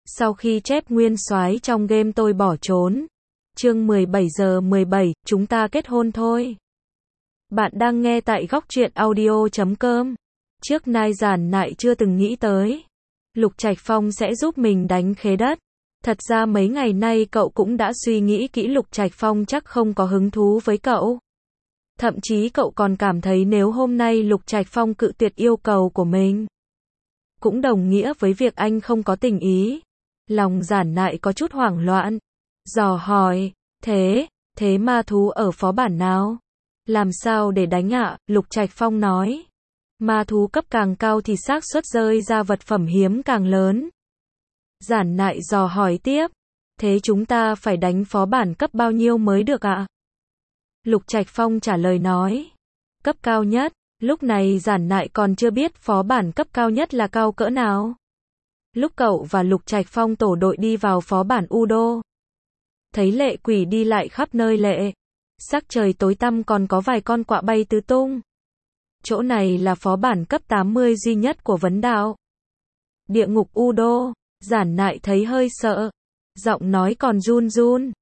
Sau khi chép nguyên soái trong game tôi bỏ trốn. Chương 17 giờ 17, chúng ta kết hôn thôi. Bạn đang nghe tại góc truyện audio.com. Trước nay Giản Nại chưa từng nghĩ tới Lục Trạch Phong sẽ giúp mình đánh khế đất. Thật ra mấy ngày nay cậu cũng đã suy nghĩ kỹ, Lục Trạch Phong chắc không có hứng thú với cậu. Thậm chí cậu còn cảm thấy nếu hôm nay Lục Trạch Phong cự tuyệt yêu cầu của mình, cũng đồng nghĩa với việc anh không có tình ý. Lòng Giản Nại có chút hoảng loạn, dò hỏi, thế ma thú ở phó bản nào? Làm sao để đánh ạ? Lục Trạch Phong nói, ma thú cấp càng cao thì xác suất rơi ra vật phẩm hiếm càng lớn. Giản Nại dò hỏi tiếp, thế chúng ta phải đánh phó bản cấp bao nhiêu mới được ạ? Lục Trạch Phong trả lời nói, cấp cao nhất. Lúc này Giản Nại còn chưa biết phó bản cấp cao nhất là cao cỡ nào. Lúc cậu và Lục Trạch Phong tổ đội đi vào phó bản Udo, thấy lệ quỷ đi lại khắp nơi sắc trời tối tăm, còn có vài con quạ bay tứ tung. Chỗ này là phó bản cấp 80 duy nhất của vấn đạo địa ngục Udo. Giản Nại thấy hơi sợ, giọng nói còn run run.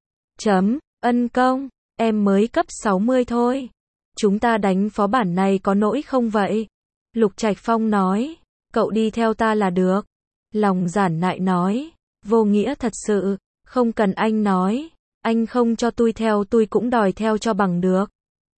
Ân công, em mới cấp 60 thôi. Chúng ta đánh phó bản này có nỗi không vậy? Lục Trạch Phong nói, cậu đi theo ta là được. Lòng Giản Nại nói, vô nghĩa thật sự, không cần anh nói, anh không cho tôi theo tôi cũng đòi theo cho bằng được.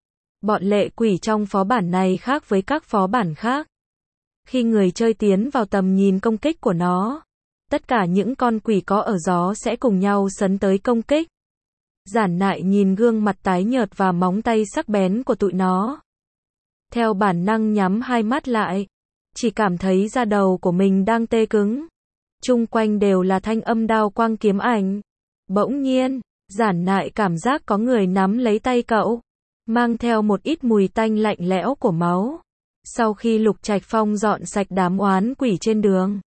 Bọn lệ quỷ trong phó bản này khác với các phó bản khác. Khi người chơi tiến vào tầm nhìn công kích của nó, tất cả những con quỷ có ở gió sẽ cùng nhau sấn tới công kích. Giản Nại nhìn gương mặt tái nhợt và móng tay sắc bén của tụi nó, theo bản năng nhắm hai mắt lại, chỉ cảm thấy da đầu của mình đang tê cứng. Chung quanh đều là thanh âm đao quang kiếm ảnh. Bỗng nhiên, Giản Nại cảm giác có người nắm lấy tay cậu, mang theo một ít mùi tanh lạnh lẽo của máu. Sau khi Lục Trạch Phong dọn sạch đám oán quỷ trên đường,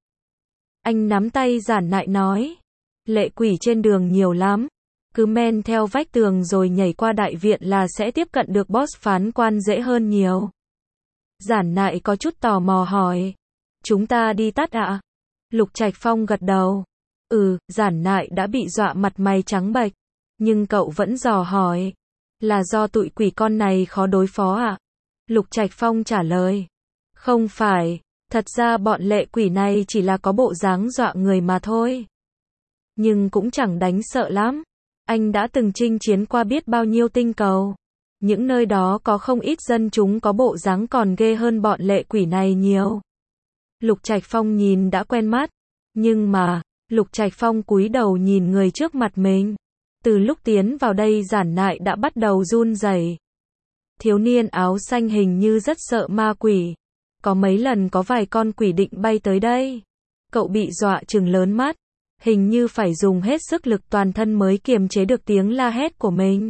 anh nắm tay Giản Nại nói, lệ quỷ trên đường nhiều lắm, cứ men theo vách tường rồi nhảy qua đại viện là sẽ tiếp cận được boss phán quan dễ hơn nhiều. Giản Nại có chút tò mò hỏi, chúng ta đi tắt ạ? Lục Trạch Phong gật đầu. Giản Nại đã bị dọa mặt mày trắng bệch, nhưng cậu vẫn dò hỏi, là do tụi quỷ con này khó đối phó ạ? Lục Trạch Phong trả lời, không phải, thật ra bọn lệ quỷ này chỉ là có bộ dáng dọa người mà thôi. Nhưng cũng chẳng đánh sợ lắm. Anh đã từng chinh chiến qua biết bao nhiêu tinh cầu. Những nơi đó có không ít dân chúng có bộ dáng còn ghê hơn bọn lệ quỷ này nhiều. Lục Trạch Phong nhìn đã quen mắt. Nhưng mà, Lục Trạch Phong cúi đầu nhìn người trước mặt mình. Từ lúc tiến vào đây Giản Nại đã bắt đầu run rẩy. Thiếu niên áo xanh hình như rất sợ ma quỷ. Có mấy lần có vài con quỷ định bay tới đây. Cậu bị dọa trừng lớn mắt. Hình như phải dùng hết sức lực toàn thân mới kiềm chế được tiếng la hét của mình.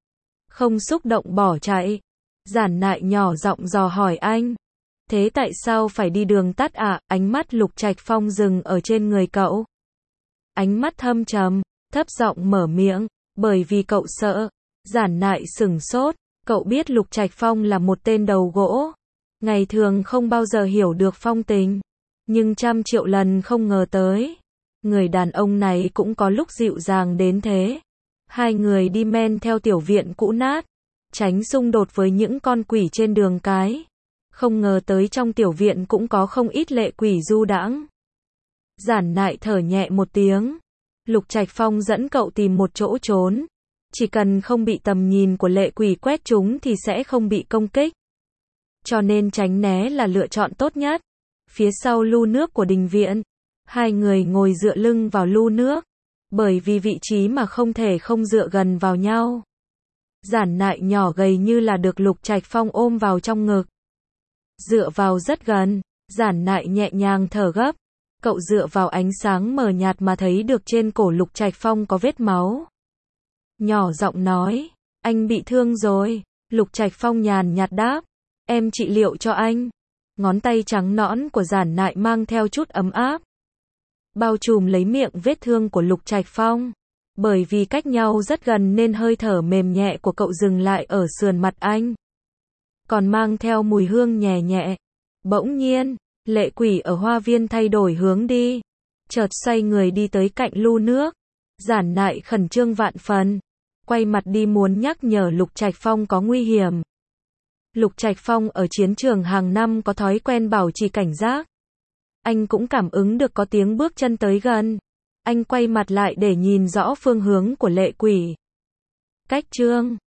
Không xúc động bỏ chạy. Giản Nại nhỏ giọng dò hỏi anh. Thế tại sao phải đi đường tắt ạ? Ánh mắt Lục Trạch Phong dừng ở trên người cậu. Ánh mắt thâm trầm, thấp giọng mở miệng, bởi vì cậu sợ. Giản Nại sửng sốt, cậu biết Lục Trạch Phong là một tên đầu gỗ. Ngày thường không bao giờ hiểu được phong tình. Nhưng trăm triệu lần không ngờ tới. Người đàn ông này cũng có lúc dịu dàng đến thế. Hai người đi men theo tiểu viện cũ nát, tránh xung đột với những con quỷ trên đường cái. Không ngờ tới trong tiểu viện cũng có không ít lệ quỷ du đãng. Giản Nại thở nhẹ một tiếng. Lục Trạch Phong dẫn cậu tìm một chỗ trốn. Chỉ cần không bị tầm nhìn của lệ quỷ quét trúng thì sẽ không bị công kích. Cho nên tránh né là lựa chọn tốt nhất. Phía sau lu nước của đình viện, hai người ngồi dựa lưng vào lu nước, bởi vì vị trí mà không thể không dựa gần vào nhau. Giản Nại nhỏ gầy như là được Lục Trạch Phong ôm vào trong ngực. Dựa vào rất gần, Giản Nại nhẹ nhàng thở gấp. Cậu dựa vào ánh sáng mờ nhạt mà thấy được trên cổ Lục Trạch Phong có vết máu. Nhỏ giọng nói, anh bị thương rồi. Lục Trạch Phong nhàn nhạt đáp, em trị liệu cho anh. Ngón tay trắng nõn của Giản Nại mang theo chút ấm áp, bao trùm lấy miệng vết thương của Lục Trạch Phong. Bởi vì cách nhau rất gần nên hơi thở mềm nhẹ của cậu dừng lại ở sườn mặt anh, còn mang theo mùi hương nhẹ nhẹ. Bỗng nhiên, lệ quỷ ở hoa viên thay đổi hướng đi. chợt xoay người đi tới cạnh lu nước. Giản Nại khẩn trương vạn phần, quay mặt đi muốn nhắc nhở Lục Trạch Phong có nguy hiểm. Lục Trạch Phong ở chiến trường hàng năm có thói quen bảo trì cảnh giác. Anh cũng cảm ứng được có tiếng bước chân tới gần. Anh quay mặt lại để nhìn rõ phương hướng của Lệ Quỷ. Cách chương